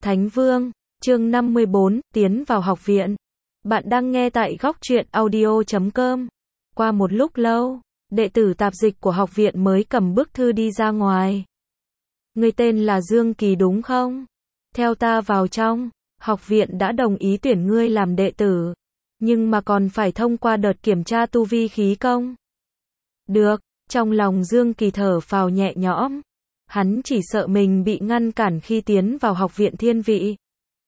Thánh Vương, chương 54, tiến vào học viện. Bạn đang nghe tại góc truyện audio.com. Qua một lúc lâu, đệ tử tạp dịch của học viện mới cầm bức thư đi ra ngoài. Người tên là Dương Kỳ đúng không? Theo ta vào trong, học viện đã đồng ý tuyển ngươi làm đệ tử. Nhưng mà còn phải thông qua đợt kiểm tra tu vi khí công. Được, trong lòng Dương Kỳ thở phào nhẹ nhõm. Hắn chỉ sợ mình bị ngăn cản khi tiến vào học viện thiên vị.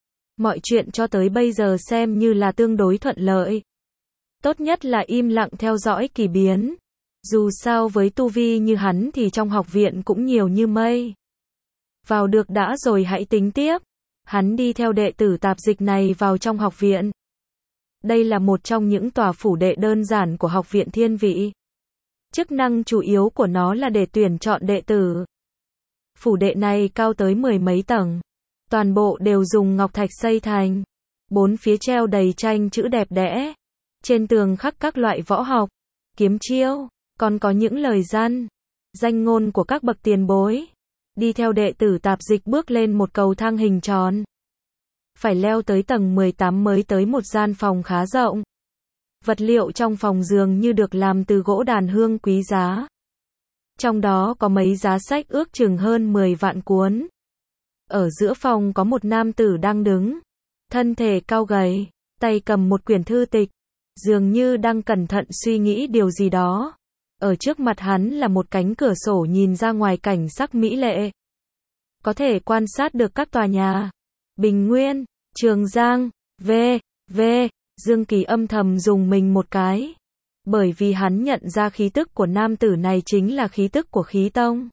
Mọi chuyện cho tới bây giờ xem như là tương đối thuận lợi. Tốt nhất là im lặng theo dõi kỳ biến. Dù sao với tu vi như hắn thì trong học viện cũng nhiều như mây. Vào được đã rồi hãy tính tiếp. Hắn đi theo đệ tử tạp dịch này vào trong học viện. Đây là một trong những tòa phủ đệ đơn giản của học viện thiên vị. Chức năng chủ yếu của nó là để tuyển chọn đệ tử. Phủ đệ này cao tới 10 mấy tầng. Toàn bộ đều dùng ngọc thạch xây thành. Bốn phía treo đầy tranh chữ đẹp đẽ. Trên tường khắc các loại võ học, kiếm chiêu, còn có những lời danh ngôn của các bậc tiền bối. Đi theo đệ tử tạp dịch bước lên một cầu thang hình tròn. Phải leo tới tầng 18 mới tới một gian phòng khá rộng. Vật liệu trong phòng dường như được làm từ gỗ đàn hương quý giá. Trong đó có mấy giá sách ước chừng hơn 10 vạn cuốn. Ở giữa phòng có một nam tử đang đứng. Thân thể cao gầy, tay cầm một quyển thư tịch. Dường như đang cẩn thận suy nghĩ điều gì đó. Ở trước mặt hắn là một cánh cửa sổ nhìn ra ngoài cảnh sắc mỹ lệ. Có thể quan sát được các tòa nhà. Bình Nguyên, Trường Giang, v.v. Dương Kỳ âm thầm dùng mình một cái. Bởi vì hắn nhận ra khí tức của nam tử này chính là khí tức của khí tông.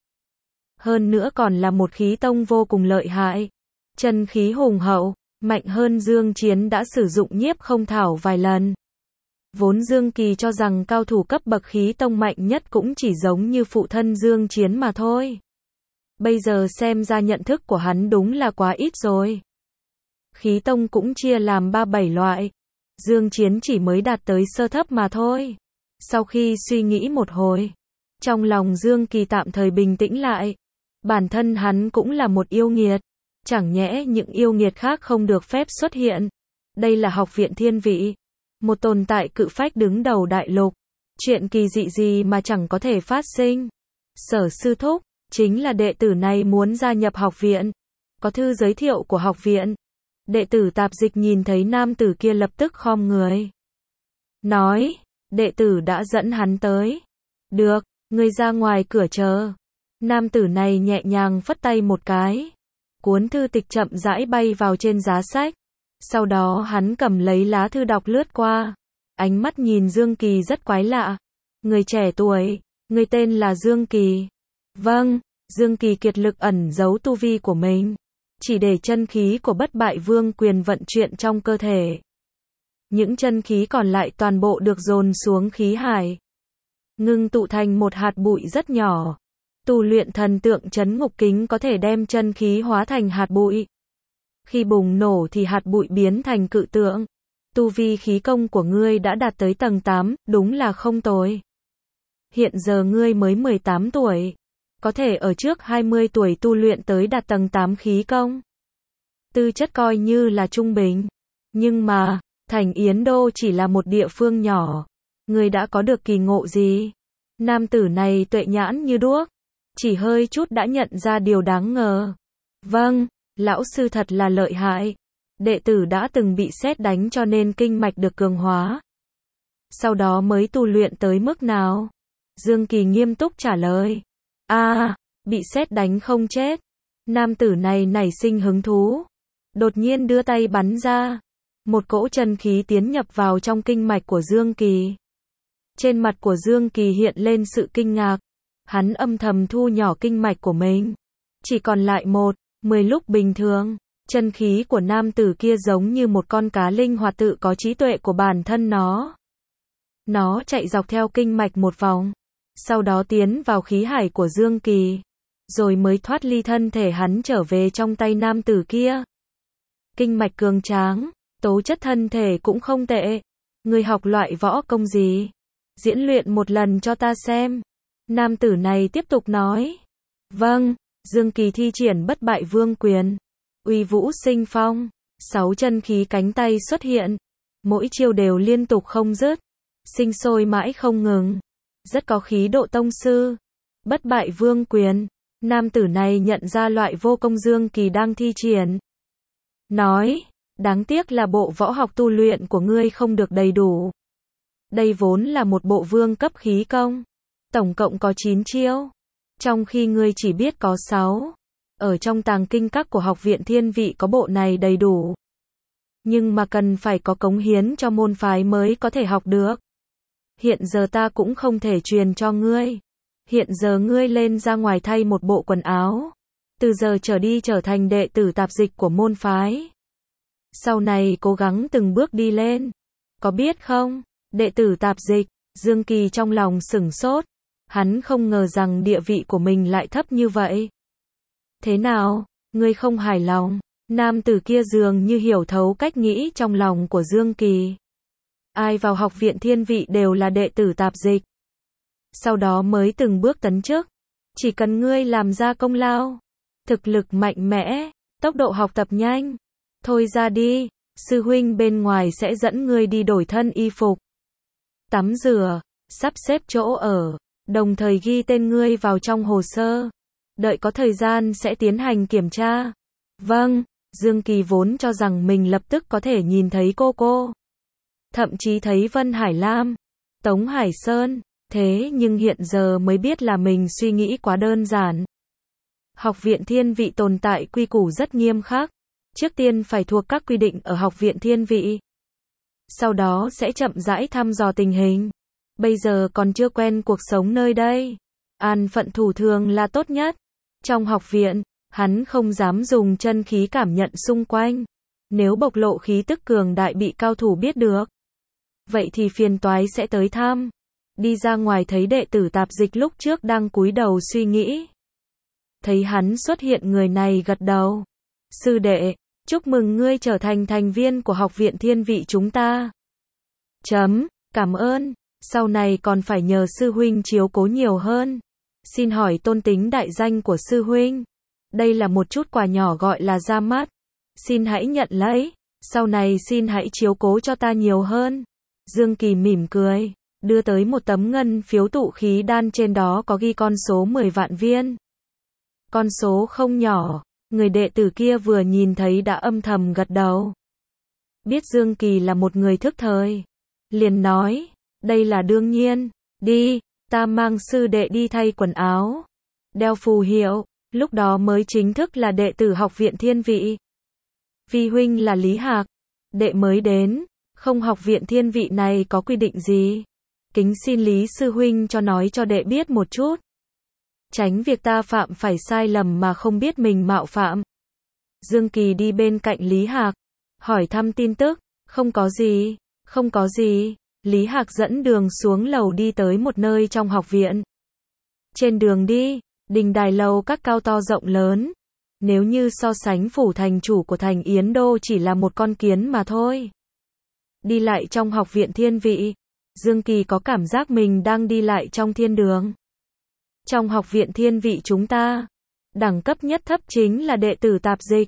Hơn nữa còn là một khí tông vô cùng lợi hại. Chân khí hùng hậu, mạnh hơn Dương Chiến đã sử dụng nhiếp không thảo vài lần. Vốn Dương Kỳ cho rằng cao thủ cấp bậc khí tông mạnh nhất cũng chỉ giống như phụ thân Dương Chiến mà thôi. Bây giờ xem ra nhận thức của hắn đúng là quá ít rồi. Khí tông cũng chia làm 3-7 loại. Dương Chiến chỉ mới đạt tới sơ thấp mà thôi. Sau khi suy nghĩ một hồi, trong lòng Dương Kỳ tạm thời bình tĩnh lại. Bản thân hắn cũng là một yêu nghiệt. Chẳng nhẽ những yêu nghiệt khác không được phép xuất hiện. Đây là học viện thiên vị. Một tồn tại cự phách đứng đầu đại lục. Chuyện kỳ dị gì mà chẳng có thể phát sinh. Sở sư thúc, chính là đệ tử này muốn gia nhập học viện. Có thư giới thiệu của học viện. Đệ tử tạp dịch nhìn thấy nam tử kia lập tức khom người. Nói, đệ tử đã dẫn hắn tới. Được, ngươi ra ngoài cửa chờ. Nam tử này nhẹ nhàng phất tay một cái. Cuốn thư tịch chậm rãi bay vào trên giá sách. Sau đó hắn cầm lấy lá thư đọc lướt qua. Ánh mắt nhìn Dương Kỳ rất quái lạ. Người trẻ tuổi, người tên là Dương Kỳ. Vâng, Dương Kỳ kiệt lực ẩn giấu tu vi của mình. Chỉ để chân khí của bất bại vương quyền vận chuyển trong cơ thể. Những chân khí còn lại toàn bộ được dồn xuống khí hải. Ngưng tụ thành một hạt bụi rất nhỏ. Tu luyện thần tượng trấn ngục kính có thể đem chân khí hóa thành hạt bụi. Khi bùng nổ thì hạt bụi biến thành cự tượng. Tu vi khí công của ngươi đã đạt tới tầng 8, đúng là không tồi. Hiện giờ ngươi mới 18 tuổi. Có thể ở trước 20 tuổi tu luyện tới đạt tầng 8 khí công. Tư chất coi như là trung bình. Nhưng mà, thành Yến Đô chỉ là một địa phương nhỏ. Ngươi đã có được kỳ ngộ gì? Nam tử này tuệ nhãn như đuốc. Chỉ hơi chút đã nhận ra điều đáng ngờ. Vâng, lão sư thật là lợi hại. Đệ tử đã từng bị sét đánh cho nên kinh mạch được cường hóa. Sau đó mới tu luyện tới mức nào? Dương Kỳ nghiêm túc trả lời. Bị sét đánh không chết. Nam tử này nảy sinh hứng thú. Đột nhiên đưa tay bắn ra. Một cỗ chân khí tiến nhập vào trong kinh mạch của Dương Kỳ. Trên mặt của Dương Kỳ hiện lên sự kinh ngạc. Hắn âm thầm thu nhỏ kinh mạch của mình. Chỉ còn lại 10 lúc bình thường. Chân khí của nam tử kia giống như một con cá linh hoạt tự có trí tuệ của bản thân nó. Nó chạy dọc theo kinh mạch một vòng. Sau đó tiến vào khí hải của Dương Kỳ. Rồi mới thoát ly thân thể hắn trở về trong tay nam tử kia. Kinh mạch cường tráng. Tố chất thân thể cũng không tệ. Ngươi học loại võ công gì? Diễn luyện một lần cho ta xem. Nam tử này tiếp tục nói. Vâng, Dương Kỳ thi triển bất bại vương quyền. Uy vũ sinh phong, 6 chân khí cánh tay xuất hiện, mỗi chiêu đều liên tục không dứt, sinh sôi mãi không ngừng, rất có khí độ tông sư. Bất bại vương quyền, nam tử này nhận ra loại vô công Dương Kỳ đang thi triển. Nói, đáng tiếc là bộ võ học tu luyện của ngươi không được đầy đủ. Đây vốn là một bộ vương cấp khí công, tổng cộng có 9 chiêu, trong khi ngươi chỉ biết có 6. Ở trong tàng kinh các của học viện Thiên Vị có bộ này đầy đủ. Nhưng mà cần phải có cống hiến cho môn phái mới có thể học được. Hiện giờ ta cũng không thể truyền cho ngươi. Hiện giờ ngươi lên ra ngoài thay một bộ quần áo. Từ giờ trở đi trở thành đệ tử tạp dịch của môn phái. Sau này cố gắng từng bước đi lên. Có biết không? Đệ tử tạp dịch, Dương Kỳ trong lòng sửng sốt. Hắn không ngờ rằng địa vị của mình lại thấp như vậy. Thế nào? Ngươi không hài lòng? Nam tử kia dường như hiểu thấu cách nghĩ trong lòng của Dương Kỳ. Ai vào học viện Thiên Vị đều là đệ tử tạp dịch. Sau đó mới từng bước tấn chức. Chỉ cần ngươi làm ra công lao, thực lực mạnh mẽ, tốc độ học tập nhanh. Thôi ra đi, sư huynh bên ngoài sẽ dẫn ngươi đi đổi thân y phục, tắm rửa, sắp xếp chỗ ở, đồng thời ghi tên ngươi vào trong hồ sơ. Đợi có thời gian sẽ tiến hành kiểm tra. Vâng, Dương Kỳ vốn cho rằng mình lập tức có thể nhìn thấy cô. Thậm chí thấy Vân Hải Lam, Tống Hải Sơn. Thế nhưng hiện giờ mới biết là mình suy nghĩ quá đơn giản. Học viện Thiên Vị tồn tại quy củ rất nghiêm khắc. Trước tiên phải thuộc các quy định ở học viện Thiên Vị. Sau đó sẽ chậm rãi thăm dò tình hình. Bây giờ còn chưa quen cuộc sống nơi đây. An phận thủ thường là tốt nhất. Trong học viện, hắn không dám dùng chân khí cảm nhận xung quanh. Nếu bộc lộ khí tức cường đại bị cao thủ biết được, vậy thì phiền toái sẽ tới thăm. Đi ra ngoài thấy đệ tử tạp dịch lúc trước đang cúi đầu suy nghĩ. Thấy hắn xuất hiện, người này gật đầu. Sư đệ, chúc mừng ngươi trở thành thành viên của học viện Thiên Vị chúng ta. Cảm ơn, sau này còn phải nhờ sư huynh chiếu cố nhiều hơn. Xin hỏi tôn tính đại danh của sư huynh. Đây là một chút quà nhỏ gọi là ra mắt. Xin hãy nhận lấy, sau này xin hãy chiếu cố cho ta nhiều hơn. Dương Kỳ mỉm cười, đưa tới một tấm ngân phiếu tụ khí đan, trên đó có ghi con số 10 vạn viên. Con số không nhỏ, người đệ tử kia vừa nhìn thấy đã âm thầm gật đầu. Biết Dương Kỳ là một người thức thời, liền nói, đây là đương nhiên, đi, ta mang sư đệ đi thay quần áo, đeo phù hiệu, lúc đó mới chính thức là đệ tử học viện Thiên Vị. Vi huynh là Lý Hạc, đệ mới đến, không học viện Thiên Vị này có quy định gì? Kính xin Lý sư huynh cho nói cho đệ biết một chút. Tránh việc ta phạm phải sai lầm mà không biết mình mạo phạm. Dương Kỳ đi bên cạnh Lý Hạc, hỏi thăm tin tức. Không có gì. Lý Hạc dẫn đường xuống lầu đi tới một nơi trong học viện. Trên đường đi, đình đài lầu các cao to rộng lớn. Nếu như so sánh phủ thành chủ của thành Yến Đô chỉ là một con kiến mà thôi. Đi lại trong học viện Thiên Vị, Dương Kỳ có cảm giác mình đang đi lại trong thiên đường. Trong học viện Thiên Vị chúng ta, đẳng cấp nhất thấp chính là đệ tử tạp dịch.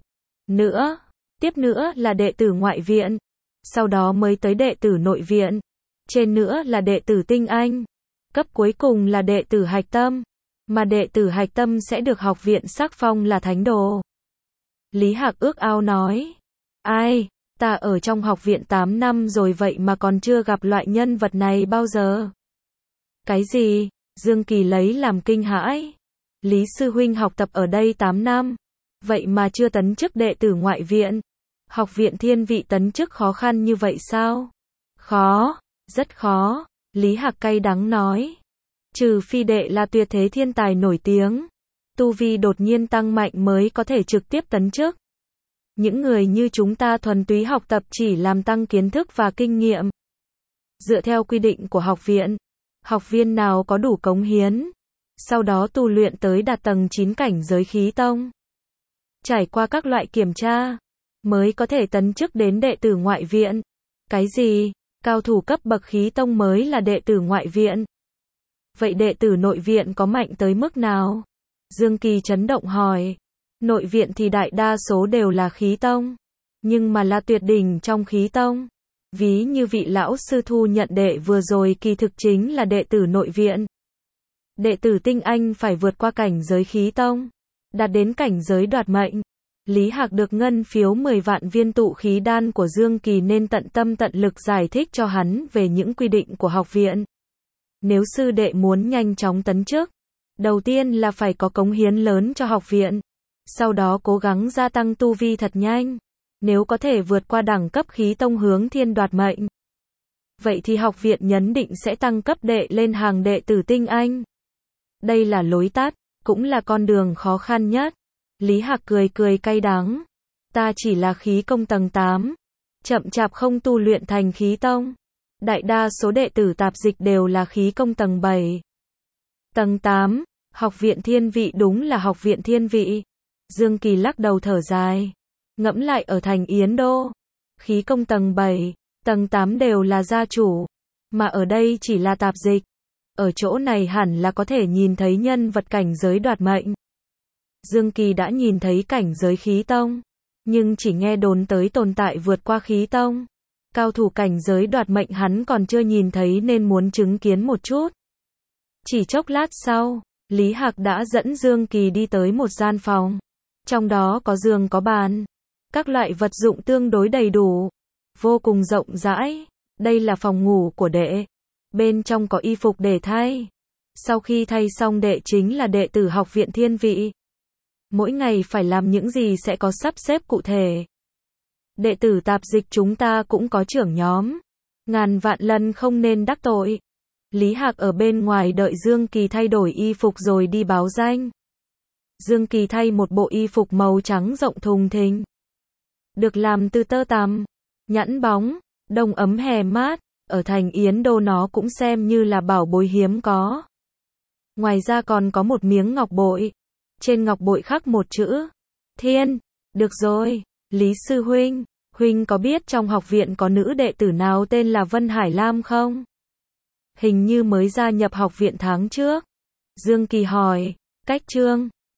Tiếp nữa là đệ tử ngoại viện. Sau đó mới tới đệ tử nội viện. Trên nữa là đệ tử tinh anh. Cấp cuối cùng là đệ tử hạch tâm. Mà đệ tử hạch tâm sẽ được học viện sắc phong là thánh đồ. Lý Hạc ước ao nói. Ai, ta ở trong học viện 8 năm rồi vậy mà còn chưa gặp loại nhân vật này bao giờ. Cái gì? Dương Kỳ lấy làm kinh hãi. Lý sư huynh học tập ở đây 8 năm. Vậy mà chưa tấn chức đệ tử ngoại viện. Học viện Thiên Vị tấn chức khó khăn như vậy sao? Khó, rất khó. Lý Hạc cay đắng nói. Trừ phi đệ là tuyệt thế thiên tài nổi tiếng, tu vi đột nhiên tăng mạnh mới có thể trực tiếp tấn chức. Những người như chúng ta thuần túy học tập chỉ làm tăng kiến thức và kinh nghiệm. Dựa theo quy định của học viện, học viên nào có đủ cống hiến, sau đó tu luyện tới đạt tầng 9 cảnh giới khí tông, trải qua các loại kiểm tra, mới có thể tấn chức đến đệ tử ngoại viện. Cái gì? Cao thủ cấp bậc khí tông mới là đệ tử ngoại viện? Vậy đệ tử nội viện có mạnh tới mức nào? Dương Kỳ chấn động hỏi. Nội viện thì đại đa số đều là khí tông, nhưng mà là tuyệt đỉnh trong khí tông. Ví như vị lão sư thu nhận đệ vừa rồi kỳ thực chính là đệ tử nội viện. Đệ tử tinh anh phải vượt qua cảnh giới khí tông, đạt đến cảnh giới đoạt mệnh. Lý Hạc được ngân phiếu 10 vạn viên tụ khí đan của Dương Kỳ nên tận tâm tận lực giải thích cho hắn về những quy định của học viện. Nếu sư đệ muốn nhanh chóng tấn chức, đầu tiên là phải có cống hiến lớn cho học viện, sau đó cố gắng gia tăng tu vi thật nhanh. Nếu có thể vượt qua đẳng cấp khí tông hướng thiên đoạt mệnh, vậy thì học viện nhấn định sẽ tăng cấp đệ lên hàng đệ tử tinh anh. Đây là lối tắt, cũng là con đường khó khăn nhất. Lý Hạc cười cười cay đắng. Ta chỉ là khí công tầng 8, chậm chạp không tu luyện thành khí tông. Đại đa số đệ tử tạp dịch đều là khí công tầng 7. Tầng 8, học viện thiên vị đúng là học viện thiên vị. Dương Kỳ lắc đầu thở dài. Ngẫm lại ở thành Yến Đô, khí công tầng 7, tầng 8 đều là gia chủ, mà ở đây chỉ là tạp dịch. Ở chỗ này hẳn là có thể nhìn thấy nhân vật cảnh giới đoạt mệnh. Dương Kỳ đã nhìn thấy cảnh giới khí tông, nhưng chỉ nghe đồn tới tồn tại vượt qua khí tông. Cao thủ cảnh giới đoạt mệnh hắn còn chưa nhìn thấy nên muốn chứng kiến một chút. Chỉ chốc lát sau, Lý Hạc đã dẫn Dương Kỳ đi tới một gian phòng. Trong đó có giường có bàn, các loại vật dụng tương đối đầy đủ, vô cùng rộng rãi. Đây là phòng ngủ của đệ. Bên trong có y phục để thay. Sau khi thay xong đệ chính là đệ tử học viện thiên vị. Mỗi ngày phải làm những gì sẽ có sắp xếp cụ thể. Đệ tử tạp dịch chúng ta cũng có trưởng nhóm. Ngàn vạn lần không nên đắc tội. Lý Hạc ở bên ngoài đợi Dương Kỳ thay đổi y phục rồi đi báo danh. Dương Kỳ thay một bộ y phục màu trắng rộng thùng thình, được làm từ tơ tằm, nhẵn bóng, đông ấm hè mát. Ở thành Yến Đô nó cũng xem như là bảo bối hiếm có. Ngoài ra còn có một miếng ngọc bội. Trên ngọc bội khắc một chữ Thiên. Được rồi, Lý sư huynh, huynh có biết trong học viện có nữ đệ tử nào tên là Vân Hải Lam không? Hình như mới gia nhập học viện tháng trước. Dương Kỳ hỏi. Cách Trương,